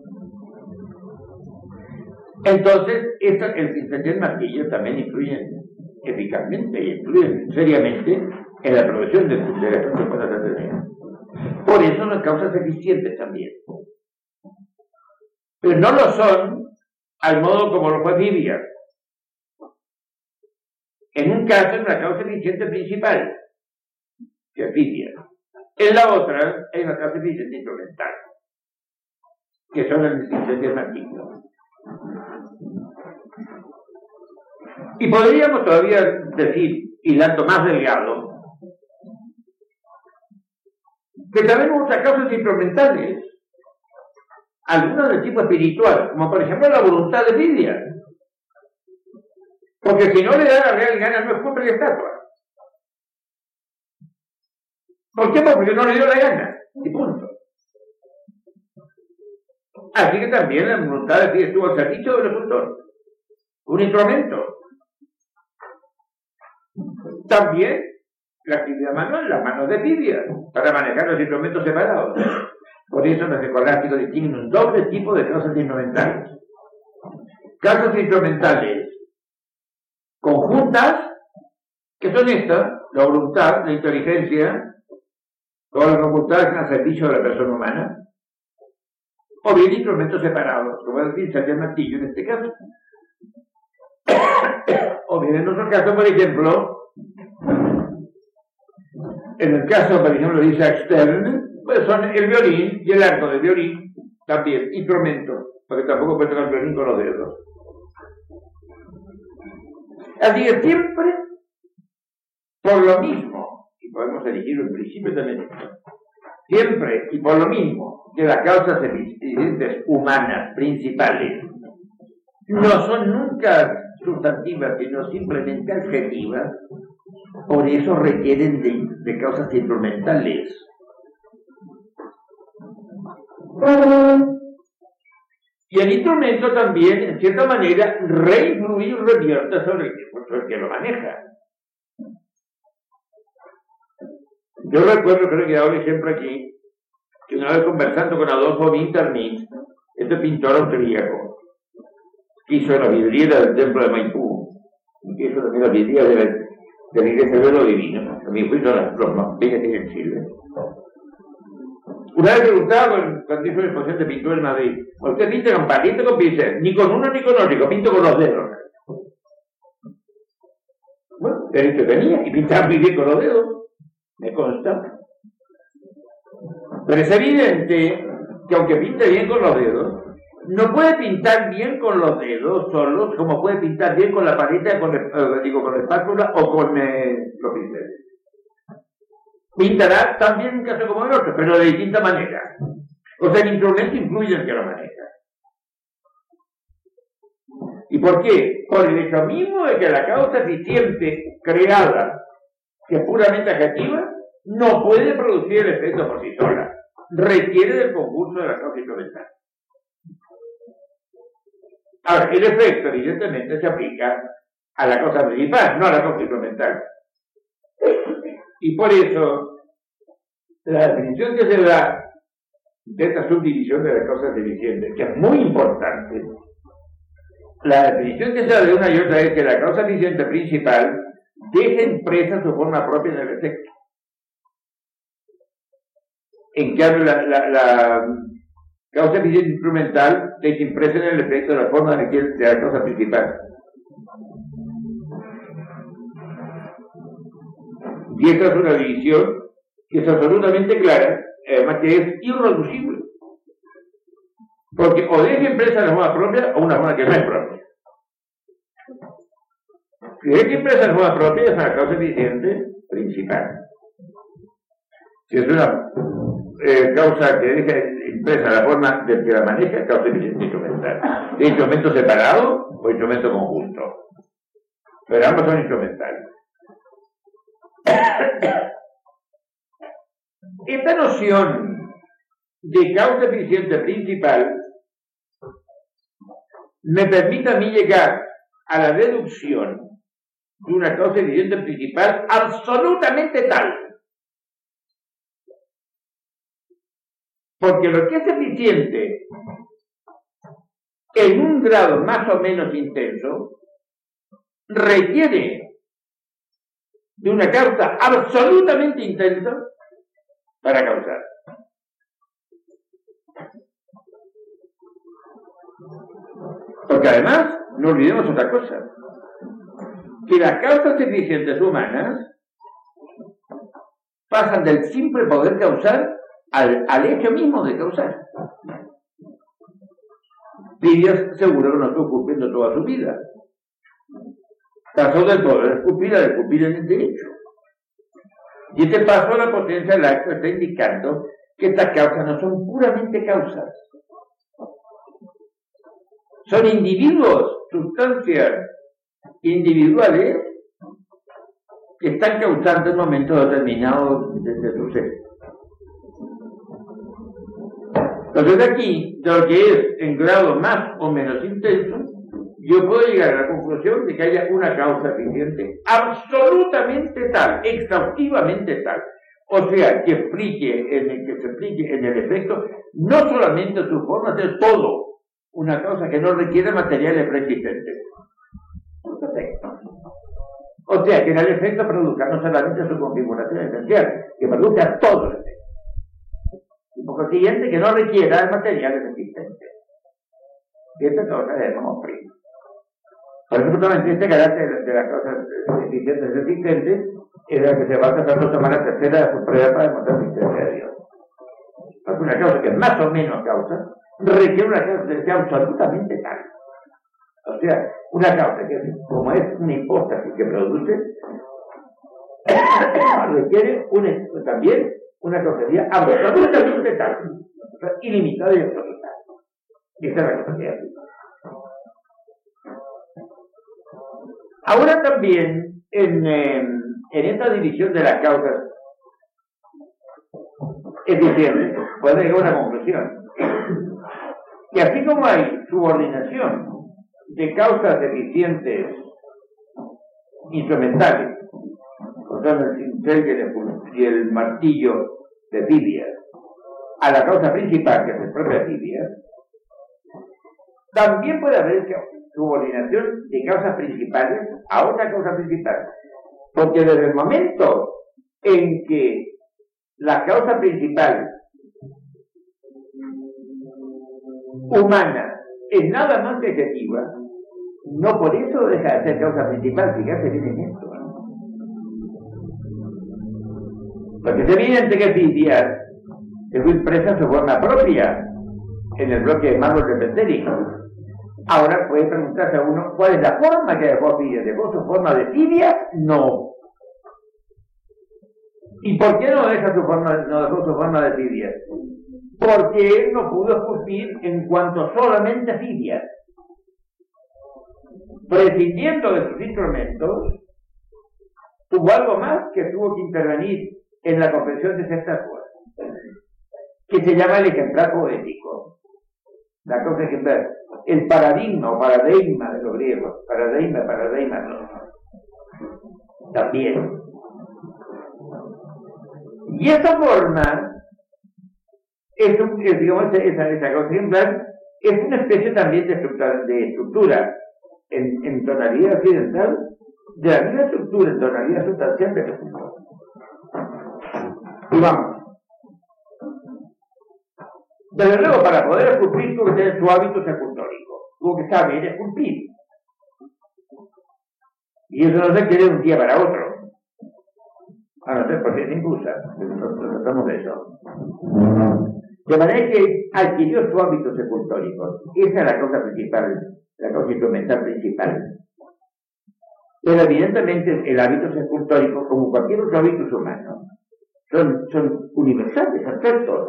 A: Entonces, esto, el asistente del martillo también influye eficazmente y influye seriamente en la producción de, de la estatua de Palas Atenea. Por eso no causas eficientes también. Pero no lo son al modo como lo fue Fidias. En un caso es una causa eficiente principal, que es Fidias. En la otra hay una causa eficiente instrumental, que son el asistente del martillo. Y podríamos todavía decir, hilando más delgado, que también otras causas instrumentales, algunas de tipo espiritual, como por ejemplo la voluntad de Fidias. Porque si no le da la real gana, no es culpa de estatua. ¿Por qué? Porque no le dio la gana. Y punto. Así que también la voluntad de Dios estuvo al servicio del escultor. Un instrumento. También la actividad manual, las manos de tibia, para manejar los instrumentos separados. Por eso los escolásticos distinguen un doble tipo de causas instrumentales. Causas instrumentales conjuntas, que son estas: la voluntad, la inteligencia, todas las facultades al servicio de la persona humana, o bien instrumentos separados, como decir, el martillo en este caso. O bien en otro caso, por ejemplo, en el caso, por ejemplo, de Isaac Stern, pues son el violín y el arco del violín, también instrumentos, porque tampoco puede tocar el violín con los dedos. Así que siempre, por lo mismo, y podemos elegir un principio también, siempre y por lo mismo que las causas evidentes humanas principales no son nunca sustantivas, sino simplemente adjetivas, por eso requieren de, de causas instrumentales. Y el instrumento también, en cierta manera, reinfluye y revierte sobre el que, sobre el que lo maneja. Yo recuerdo, creo que he dado el ejemplo aquí, que una vez conversando con Adolfo Wintermint, este pintor austríaco, que hizo la vidriera del templo de Maipú, y que hizo también la vidriera de la, de la iglesia de lo divino, también fue uno de los más bellas que hay en Chile. Una vez preguntaba cuando hizo la exposición de pintura en Madrid: ¿usted pinta con palito o con pincel? Ni con uno ni con otro, pinto con los dedos. Bueno, derecho tenía, y pintaba muy bien con los dedos, me consta. Pero es evidente que aunque pinte bien con los dedos, no puede pintar bien con los dedos solos, como puede pintar bien con la paleta, con el, eh, digo, con la espátula o con eh, los pinceles. Pintará también en un caso como el otro, pero de distinta manera. O sea, el instrumento influye en que lo maneja. ¿Y por qué? Por el hecho mismo de que la causa eficiente creada, que es puramente adjetiva, no puede producir el efecto por sí sola. Requiere del concurso de la causa instrumental. Ahora, el efecto evidentemente se aplica a la causa principal, no a la causa instrumental. Y por eso, la definición que se da de esta subdivisión de las causas eficientes, que es muy importante, la definición que se da de una y otra es que la causa eficiente principal deja impresa su forma propia en el efecto. En cambio, la, la, la causa eficiente instrumental deja impresa en el efecto de la forma de, de la causa principal. Y esta es una división que es absolutamente clara, además que es irreducible. Porque o deja impresa la forma propia o una forma que no es propia. Si deja impresa la forma propia es una causa eficiente principal. Si es una eh, causa que deja impresa la forma del que la maneja, es causa eficiente instrumental. ¿De instrumento separado o instrumento conjunto? Pero ambos son instrumentales. Esta noción de causa eficiente principal me permite a mí llegar a la deducción de una causa eficiente principal absolutamente tal. Porque lo que es eficiente en un grado más o menos intenso requiere de una causa absolutamente intensa para causar. Porque además, no olvidemos otra cosa, que las causas eficientes humanas pasan del simple poder causar al, al hecho mismo de causar. Pidias seguro que no estuvo cumpliendo toda su vida. Pasó del poder escupir a escupir en el derecho. Y este paso a la potencia del acto está indicando que estas causas no son puramente causas. Son individuos, sustancias
B: individuales que están causando en momentos determinados de, de suceso. Entonces aquí, de lo que es en grado más o menos intenso, yo puedo llegar a la conclusión de que haya una causa eficiente absolutamente tal, exhaustivamente tal, o sea, que explique en el, que se explique en el efecto no solamente su forma, sino todo, una causa que no requiere materiales preexistentes. O sea, que en el efecto produzca no solamente su configuración esencial, que produzca todo el efecto. Y por consiguiente, que no requiera materiales existentes. Y esta cosa la llamamos prima. Por eso, justamente, este carácter de las causas eficientes existentes es la que se va a tratar de tomar la tercera de sus pruebas para demostrar la existencia de Dios. Porque una causa que es más o menos causa requiere una causa que sea absolutamente tal. O sea, una causa que, como es una hipóstasis que produce, requiere una, también una causalidad absolutamente tal, o sea, ilimitada y absoluta. Y esa es la causalidad. Ahora también, en, eh, en esta división de las causas eficientes, puede llegar a una conclusión. Y así como hay subordinación de causas eficientes instrumentales, usando el cincel y el, y el martillo de Fidias, a la causa principal, que es el propio Fidias, también puede haber subordinación de causas principales a otra causa principal. Porque desde el momento en que la causa principal humana es nada más efectiva, no por eso deja de ser causa principal. Fíjate bien en esto, ¿no? Porque es evidente que Fidias se fue impresa en su forma propia en el bloque de mármol de Pentérico. Ahora puede preguntarse a uno, ¿cuál es la forma que dejó Fidias? ¿Dejó su forma de Fidias? No. ¿Y por qué no deja su forma, no dejó su forma de Fidias? Porque él no pudo esculpir en cuanto solamente a Fidias. Prescindiendo de sus instrumentos, tuvo algo más que tuvo que intervenir en la confección de esa estatua, que se llama el ejemplar poético. La cosa ejemplar, el paradigma o paradigma de los griegos, paradigma, paradigma, no. También. Y esa forma, es, un, es digamos, esa, esa cosa ejemplar, es una especie también de estructura, de estructura en, en tonalidad occidental, de la misma estructura en tonalidad sustancial de la cultura. Y vamos. Desde luego, para poder esculpir, tuvo que tener su hábito escultórico, tuvo que saber esculpir. Y eso no se quiere de un día para otro. A no ser porque se impulsa, nosotros tratamos de eso. De manera que adquirió su hábito escultórico. Esa es la cosa principal, la cosa instrumental principal. Pero evidentemente el hábito escultórico, como cualquier otro hábito humano, son, son universales, abstractos.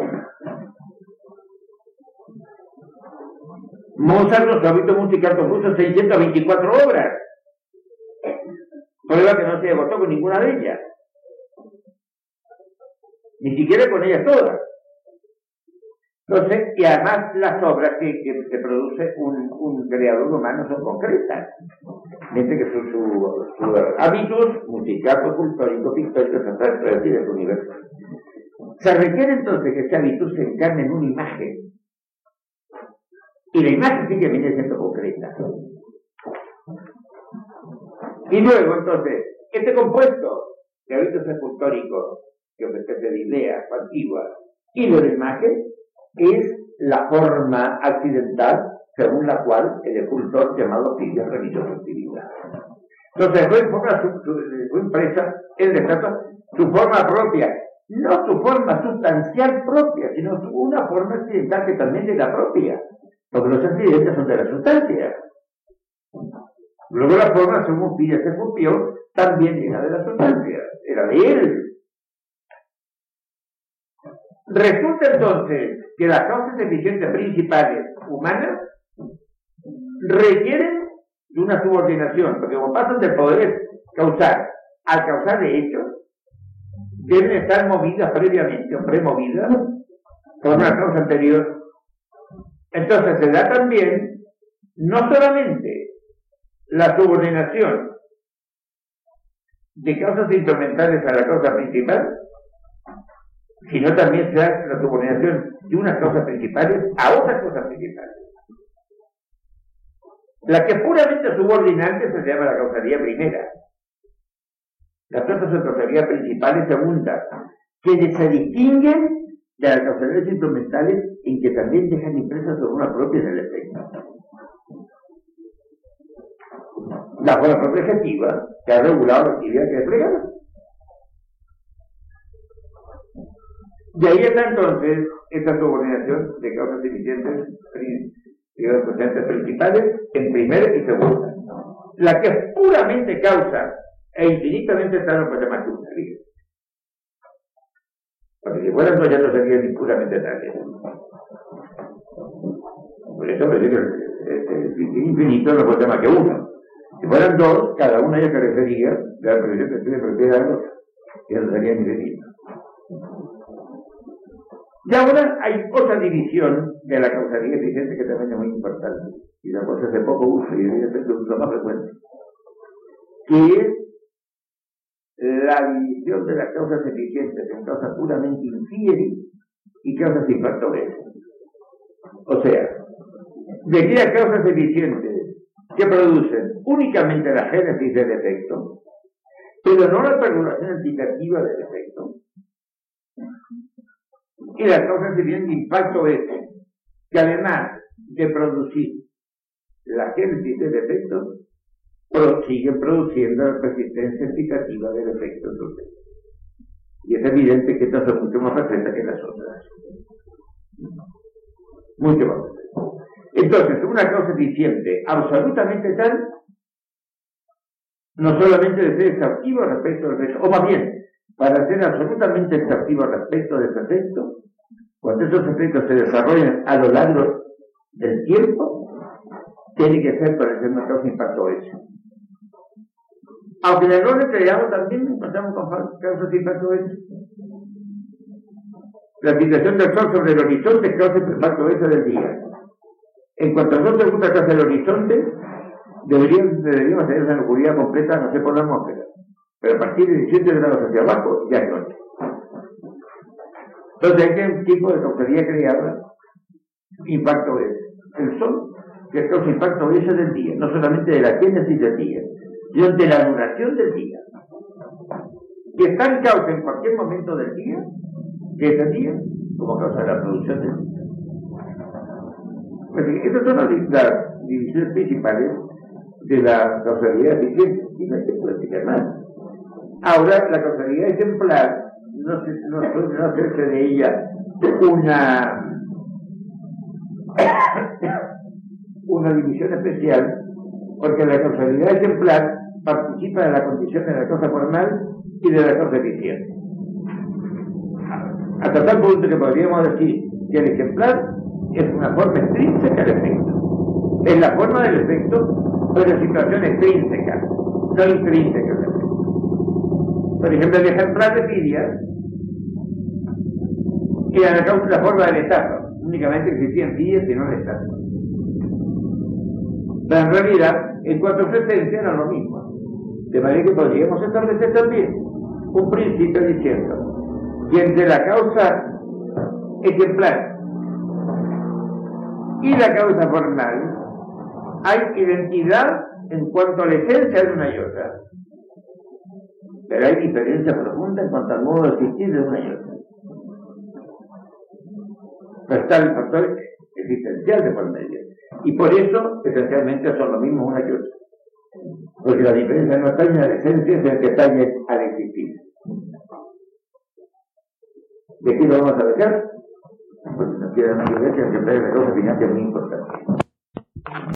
B: Mozart, nuestro hábito musical, compuso seiscientas veinticuatro obras. Prueba que no se agotó con ninguna de ellas. Ni siquiera con ellas todas. Entonces, y además las obras que, que se produce un, un creador humano son concretas. Mientras que sus su, su hábitos musicales, cultóricos, pictóricos, abstractos, es decir, el universo. Se requiere entonces que ese hábito se encarne en una imagen. Y la imagen sí que viene siendo concreta. Y luego, entonces, este compuesto de hábitos escultóricos, que ofrece de ideas antiguas, y de la imagen, es la forma accidental según la cual el escultor llamado Fidias realizó su actividad. Entonces, fue, forma, su, su, fue impresa en el estatua su forma propia, no su forma sustancial propia, sino su, una forma accidental que también es la propia. Porque los accidentes son de la sustancia. Luego la forma, según Fidias se esculpió, también era de la sustancia, era de él. Resulta entonces que las causas eficientes principales humanas requieren de una subordinación, porque como pasan del poder causal al causal de hecho, deben estar movidas previamente o premovidas por una causa anterior. Entonces se da también no solamente la subordinación de causas instrumentales a la causa principal, sino también se da la subordinación de unas causas principales a otras causas principales. La que es puramente subordinante se llama la causalía primera. Las otras son causalías principales segundas, que se distinguen de las causalías instrumentales en que también dejan impresa su forma propia en el efecto. La forma propia efectiva que ha regulado la actividad que es fregada. De ahí está entonces esta subordinación de causas eficientes principales en primera y segunda. La que es puramente causa e infinitamente tal pues llama causalía. Porque si fueran dos ya no serían ni puramente tales. Por eso me dice que el infinito no puede ser más que uno. Si fueran dos, cada una ya carecería de la prohibición que tiene propiedad de la otra. Ya no sería infinito. Y ahora hay otra división de la causalía eficiente que también es muy importante. Y la cosa hace poco uso y debería ser un uso más frecuente. Que es la división de las causas eficientes en causas puramente infieris y causas infactores. O sea, de aquellas causas eficientes que producen únicamente la génesis del efecto, pero no la regulación antitativa del efecto, y las causas eficientes de impacto ese, que además de producir la génesis del efecto, siguen produciendo la persistencia antitativa del efecto entonces. Y es evidente que estas son mucho más facetas que las otras. Mucho más facetas. Entonces, una causa eficiente absolutamente tal, no solamente de ser exhaustivo respecto del efecto, o más bien, para ser absolutamente exhaustivo respecto de ese efecto, cuando esos efectos se desarrollan a lo largo del tiempo, tiene que ser para ser una causa impacto eso. Aunque en el orden que llamamos también encontramos con causas de impacto eso. La situación del sol sobre el horizonte es causa de impacto eso del día. En cuanto a no te gusta causa del horizonte, deberíamos, deberíamos tener una oscuridad completa, no sé, por la atmósfera. Pero a partir de diecisiete grados hacia abajo, ya es noche. Entonces, ¿qué tipo de causalía creada? Impacto es el sol, que causa impacto es del día, no solamente de la génesis del día, sino de la duración del día. Que está en causa en cualquier momento del día, que es el día, como causa de la producción del día. Pues, estas son las, las divisiones principales de la causalidad eficiente, y no se puede explicar más. Ahora, la causalidad ejemplar no se no suele no hacerse de ella una una división especial, porque la causalidad ejemplar participa de la condición de la causa formal y de la causa eficiente. Hasta tal punto que podríamos decir que el ejemplar es una forma extrínseca del efecto. Es la forma del efecto, pero situación extrínseca, no intrínseca del efecto. Por ejemplo, el ejemplar de Fidias era la, la forma del estatua, únicamente existían Fidias y no el estatua. Pero en realidad, en cuanto a su esencia, era lo mismo. De manera que podríamos establecer también un principio diciendo que entre la causa ejemplar y la causa formal hay identidad en cuanto a la esencia de una y otra, pero hay diferencia profunda en cuanto al modo de existir de una y otra. Pero está el factor existencial de por medio, y por eso esencialmente son lo mismo una que otra, porque la diferencia no está en la esencia, sino que está al existir. ¿De aquí lo vamos a dejar? Porque nos queda una iglesia que trae la cosa financiera muy importante.